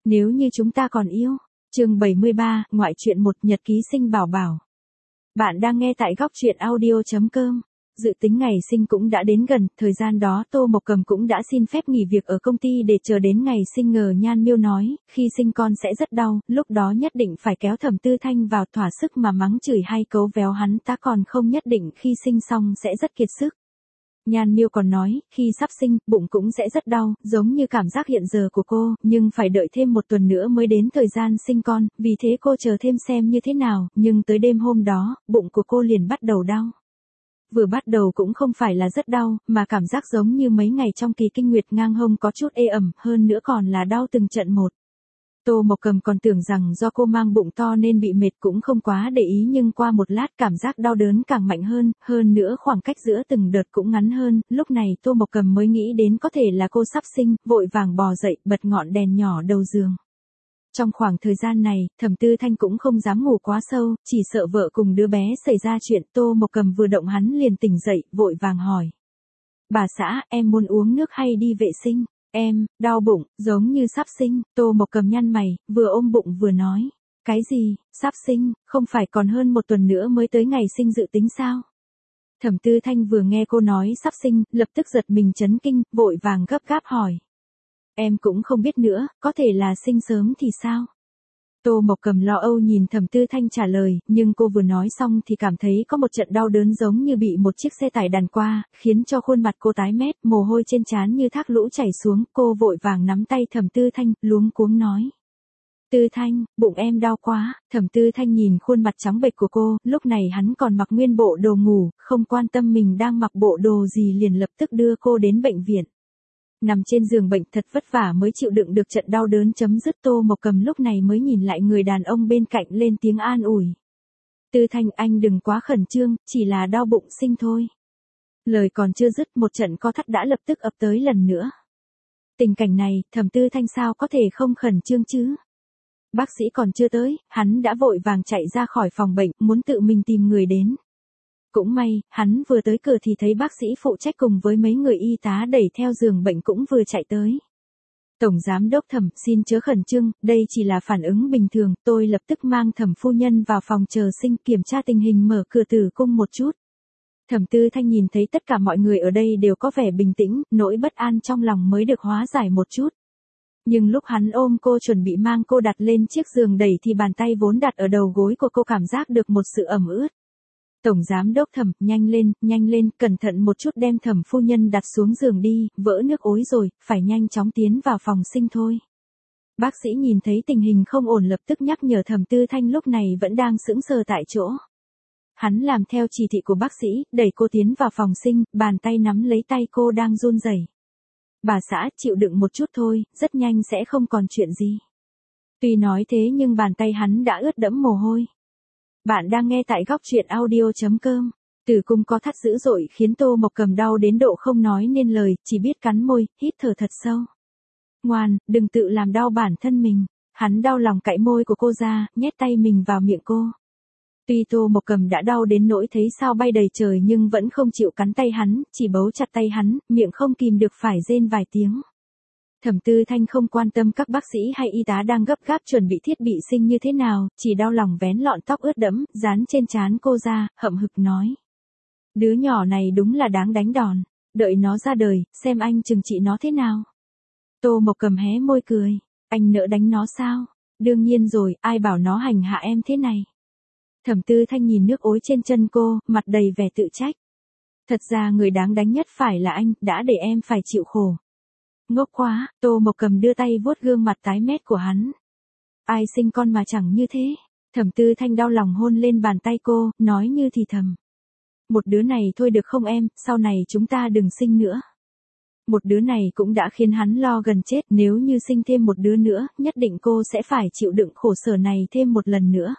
Nếu như chúng ta còn yêu. Chương 73, ngoại truyện một nhật ký sinh bảo bảo. Bạn đang nghe tại góc truyện audio.com. Dự tính ngày sinh cũng đã đến gần, thời gian đó Tô Mộc Cầm cũng đã xin phép nghỉ việc ở công ty để chờ đến ngày sinh. Ngờ Nhan Miêu nói, khi sinh con sẽ rất đau, lúc đó nhất định phải kéo Thẩm Tư Thanh vào thỏa sức mà mắng chửi hay cấu véo hắn ta, còn không nhất định khi sinh xong sẽ rất kiệt sức. Nhan Miêu còn nói, khi sắp sinh, bụng cũng sẽ rất đau, giống như cảm giác hiện giờ của cô, nhưng phải đợi thêm một tuần nữa mới đến thời gian sinh con, vì thế cô chờ thêm xem như thế nào, nhưng tới đêm hôm đó, bụng của cô liền bắt đầu đau. Vừa bắt đầu cũng không phải là rất đau, mà cảm giác giống như mấy ngày trong kỳ kinh nguyệt, ngang hông có chút ê ẩm, hơn nữa còn là đau từng trận một. Tô Mộc Cầm còn tưởng rằng do cô mang bụng to nên bị mệt, cũng không quá để ý, nhưng qua một lát cảm giác đau đớn càng mạnh hơn nữa khoảng cách giữa từng đợt cũng ngắn hơn, lúc này Tô Mộc Cầm mới nghĩ đến có thể là cô sắp sinh, vội vàng bò dậy, bật ngọn đèn nhỏ đầu giường. Trong khoảng thời gian này, Thẩm Tư Thanh cũng không dám ngủ quá sâu, chỉ sợ vợ cùng đứa bé xảy ra chuyện. Tô Mộc Cầm vừa động hắn liền tỉnh dậy, vội vàng hỏi. Bà xã, em muốn uống nước hay đi vệ sinh? Em, đau bụng, giống như sắp sinh. Tô Mộc Cầm nhăn mày, vừa ôm bụng vừa nói. Cái gì, sắp sinh, không phải còn hơn một tuần nữa mới tới ngày sinh dự tính sao? Thẩm Tư Thanh vừa nghe cô nói sắp sinh, lập tức giật mình chấn kinh, vội vàng gấp gáp hỏi. Em cũng không biết nữa, có thể là sinh sớm thì sao? Tô Mộc Cầm lo âu nhìn Thẩm Tư Thanh trả lời, nhưng cô vừa nói xong thì cảm thấy có một trận đau đớn giống như bị một chiếc xe tải đàn qua, khiến cho khuôn mặt cô tái mét, mồ hôi trên trán như thác lũ chảy xuống. Cô vội vàng nắm tay Thẩm Tư Thanh, luống cuống nói. Tư Thanh, bụng em đau quá. Thẩm Tư Thanh nhìn khuôn mặt trắng bệch của cô, lúc này hắn còn mặc nguyên bộ đồ ngủ, không quan tâm mình đang mặc bộ đồ gì, liền lập tức đưa cô đến bệnh viện. Nằm trên giường bệnh thật vất vả mới chịu đựng được trận đau đớn chấm dứt. Tô Mộc Cầm lúc này mới nhìn lại người đàn ông bên cạnh, lên tiếng an ủi. Tư Thanh, anh đừng quá khẩn trương, chỉ là đau bụng sinh thôi. Lời còn chưa dứt, một trận co thắt đã lập tức ập tới lần nữa. Tình cảnh này, Thẩm Tư Thanh sao có thể không khẩn trương chứ? Bác sĩ còn chưa tới, hắn đã vội vàng chạy ra khỏi phòng bệnh, muốn tự mình tìm người đến. Cũng may, hắn vừa tới cửa thì thấy bác sĩ phụ trách cùng với mấy người y tá đẩy theo giường bệnh cũng vừa chạy tới. Tổng giám đốc Thẩm, xin chớ khẩn trương, đây chỉ là phản ứng bình thường. Tôi lập tức mang Thẩm phu nhân vào phòng chờ sinh, kiểm tra tình hình mở cửa tử cung một chút. Thẩm Tư Thanh nhìn thấy tất cả mọi người ở đây đều có vẻ bình tĩnh, nỗi bất an trong lòng mới được hóa giải một chút. Nhưng lúc hắn ôm cô chuẩn bị mang cô đặt lên chiếc giường đẩy thì bàn tay vốn đặt ở đầu gối của cô cảm giác được một sự ẩm ướt. Tổng giám đốc Thẩm, nhanh lên, cẩn thận một chút, đem Thẩm phu nhân đặt xuống giường đi, vỡ nước ối rồi, phải nhanh chóng tiến vào phòng sinh thôi. Bác sĩ nhìn thấy tình hình không ổn lập tức nhắc nhở. Thẩm Tư Thanh lúc này vẫn đang sững sờ tại chỗ. Hắn làm theo chỉ thị của bác sĩ, đẩy cô tiến vào phòng sinh, bàn tay nắm lấy tay cô đang run rẩy. Bà xã, chịu đựng một chút thôi, rất nhanh sẽ không còn chuyện gì. Tuy nói thế nhưng bàn tay hắn đã ướt đẫm mồ hôi. Bạn đang nghe tại góc truyện audio.com. Tử cung co thắt dữ dội khiến Tô Mộc Cầm đau đến độ không nói nên lời, chỉ biết cắn môi, hít thở thật sâu. Ngoan, đừng tự làm đau bản thân mình. Hắn đau lòng cạy môi của cô ra, nhét tay mình vào miệng cô. Tuy Tô Mộc Cầm đã đau đến nỗi thấy sao bay đầy trời nhưng vẫn không chịu cắn tay hắn, chỉ bấu chặt tay hắn, miệng không kìm được phải rên vài tiếng. Thẩm Tư Thanh không quan tâm các bác sĩ hay y tá đang gấp gáp chuẩn bị thiết bị sinh như thế nào, chỉ đau lòng vén lọn tóc ướt đẫm, dán trên trán cô ra, hậm hực nói. Đứa nhỏ này đúng là đáng đánh đòn, đợi nó ra đời, xem anh trừng trị nó thế nào. Tô Mộc Cầm hé môi cười, anh nỡ đánh nó sao? Đương nhiên rồi, ai bảo nó hành hạ em thế này. Thẩm Tư Thanh nhìn nước ối trên chân cô, mặt đầy vẻ tự trách. Thật ra người đáng đánh nhất phải là anh, đã để em phải chịu khổ. Ngốc quá. Tô Mộc Cầm đưa tay vuốt gương mặt tái mét của hắn. Ai sinh con mà chẳng như thế. Thẩm Tư Thanh đau lòng hôn lên bàn tay cô, nói như thì thầm. Một đứa này thôi được không em, sau này chúng ta đừng sinh nữa. Một đứa này cũng đã khiến hắn lo gần chết, nếu như sinh thêm một đứa nữa, nhất định cô sẽ phải chịu đựng khổ sở này thêm một lần nữa.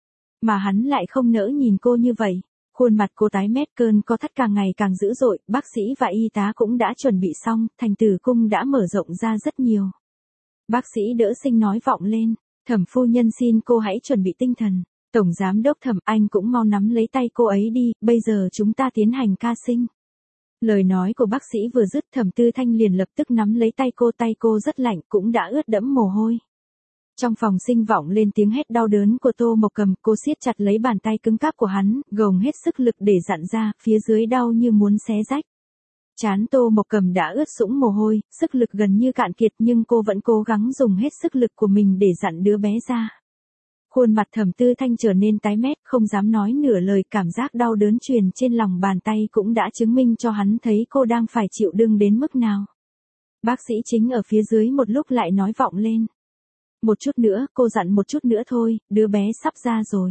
Mà hắn lại không nỡ nhìn cô như vậy. Khuôn mặt cô tái mét, cơn co thắt càng ngày càng dữ dội, bác sĩ và y tá cũng đã chuẩn bị xong, thành tử cung đã mở rộng ra rất nhiều. Bác sĩ đỡ sinh nói vọng lên, Thẩm phu nhân xin cô hãy chuẩn bị tinh thần. Tổng giám đốc Thẩm, anh cũng mau nắm lấy tay cô ấy đi, bây giờ chúng ta tiến hành ca sinh. Lời nói của bác sĩ vừa dứt, Thẩm Tư Thanh liền lập tức nắm lấy tay cô rất lạnh, cũng đã ướt đẫm mồ hôi. Trong phòng sinh vọng lên tiếng hét đau đớn của Tô Mộc Cầm, cô siết chặt lấy bàn tay cứng cáp của hắn, gồng hết sức lực để dặn ra, phía dưới đau như muốn xé rách. Trán Tô Mộc Cầm đã ướt sũng mồ hôi, sức lực gần như cạn kiệt nhưng cô vẫn cố gắng dùng hết sức lực của mình để dặn đứa bé ra. Khuôn mặt Thẩm Tư Thanh trở nên tái mét, không dám nói nửa lời, cảm giác đau đớn truyền trên lòng bàn tay cũng đã chứng minh cho hắn thấy cô đang phải chịu đựng đến mức nào. Bác sĩ chính ở phía dưới một lúc lại nói vọng lên. Một chút nữa, cô dặn một chút nữa thôi, đứa bé sắp ra rồi.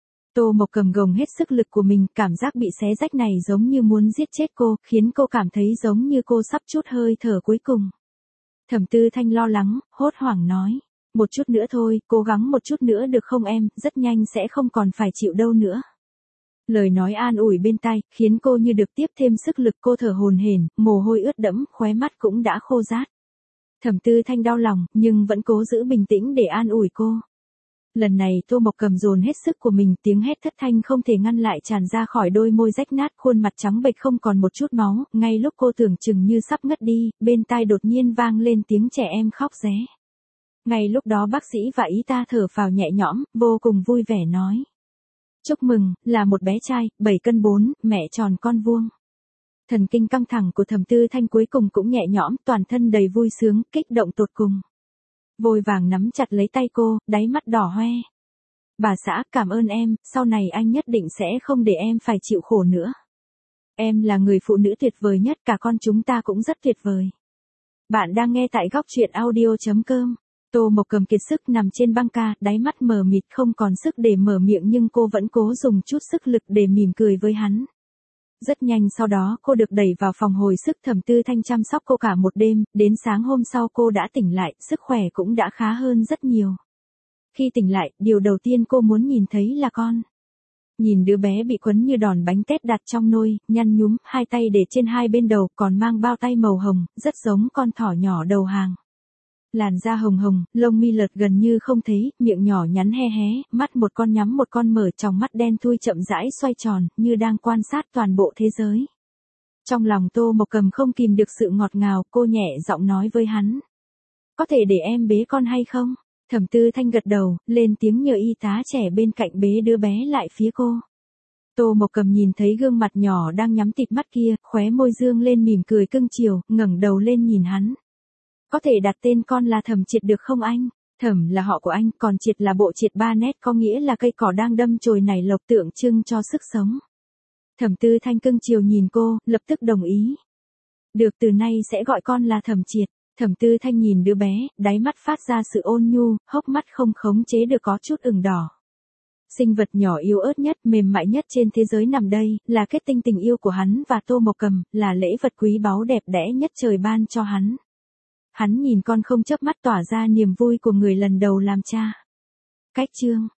Tô Mộc Cầm gồng hết sức lực của mình, cảm giác bị xé rách này giống như muốn giết chết cô, khiến cô cảm thấy giống như cô sắp trút hơi thở cuối cùng. Thẩm Tư Thanh lo lắng, hốt hoảng nói. Một chút nữa thôi, cố gắng một chút nữa được không em, rất nhanh sẽ không còn phải chịu đâu nữa. Lời nói an ủi bên tai, khiến cô như được tiếp thêm sức lực, cô thở hổn hển, mồ hôi ướt đẫm, khóe mắt cũng đã khô rát. Thẩm Tư Thanh đau lòng, nhưng vẫn cố giữ bình tĩnh để an ủi cô. Lần này Tô Mộc Cầm dồn hết sức của mình, tiếng hét thất thanh không thể ngăn lại tràn ra khỏi đôi môi rách nát, khuôn mặt trắng bệch không còn một chút máu, ngay lúc cô tưởng chừng như sắp ngất đi, bên tai đột nhiên vang lên tiếng trẻ em khóc ré. Ngay lúc đó bác sĩ và y tá thở phào nhẹ nhõm, vô cùng vui vẻ nói. Chúc mừng, là một bé trai, 7 cân 4, mẹ tròn con vuông. Thần kinh căng thẳng của Thẩm Tư Thanh cuối cùng cũng nhẹ nhõm, toàn thân đầy vui sướng, kích động tột cùng. Vội vàng nắm chặt lấy tay cô, đáy mắt đỏ hoe. Bà xã, cảm ơn em, sau này anh nhất định sẽ không để em phải chịu khổ nữa. Em là người phụ nữ tuyệt vời nhất, cả con chúng ta cũng rất tuyệt vời. Bạn đang nghe tại góc truyện audio.com. Tô Mộc Cầm kiệt sức nằm trên băng ca, đáy mắt mờ mịt không còn sức để mở miệng nhưng cô vẫn cố dùng chút sức lực để mỉm cười với hắn. Rất nhanh sau đó cô được đẩy vào phòng hồi sức, Thẩm Tư Thanh chăm sóc cô cả một đêm, đến sáng hôm sau cô đã tỉnh lại, sức khỏe cũng đã khá hơn rất nhiều. Khi tỉnh lại, điều đầu tiên cô muốn nhìn thấy là con. Nhìn đứa bé bị quấn như đòn bánh tét đặt trong nôi, nhăn nhúm, hai tay để trên hai bên đầu, còn mang bao tay màu hồng, rất giống con thỏ nhỏ đầu hàng. Làn da hồng hồng, lông mi lợt gần như không thấy, miệng nhỏ nhắn he hé, mắt một con nhắm một con mở, tròng mắt đen thui chậm rãi xoay tròn, như đang quan sát toàn bộ thế giới. Trong lòng Tô Mộc Cầm không kìm được sự ngọt ngào, cô nhẹ giọng nói với hắn. Có thể để em bế con hay không? Thẩm Tư Thanh gật đầu, lên tiếng nhờ y tá trẻ bên cạnh bế đứa bé lại phía cô. Tô Mộc Cầm nhìn thấy gương mặt nhỏ đang nhắm tịt mắt kia, khóe môi dương lên mỉm cười cưng chiều, ngẩng đầu lên nhìn hắn. Có thể đặt tên con là Thẩm Triệt được không anh? Thẩm là họ của anh, còn Triệt là bộ triệt 3 nét, có nghĩa là cây cỏ đang đâm chồi nảy lộc, tượng trưng cho sức sống. Thẩm Tư Thanh cưng chiều nhìn cô, lập tức đồng ý. Được, từ nay sẽ gọi con là Thẩm Triệt. Thẩm Tư Thanh nhìn đứa bé, đáy mắt phát ra sự ôn nhu, hốc mắt không khống chế được có chút ửng đỏ. Sinh vật nhỏ yếu ớt nhất, mềm mại nhất trên thế giới nằm đây, là kết tinh tình yêu của hắn và Tô Mộc Cầm, là lễ vật quý báu đẹp đẽ nhất trời ban cho hắn. Hắn nhìn con không chớp mắt, tỏa ra niềm vui của người lần đầu làm cha. Cách chương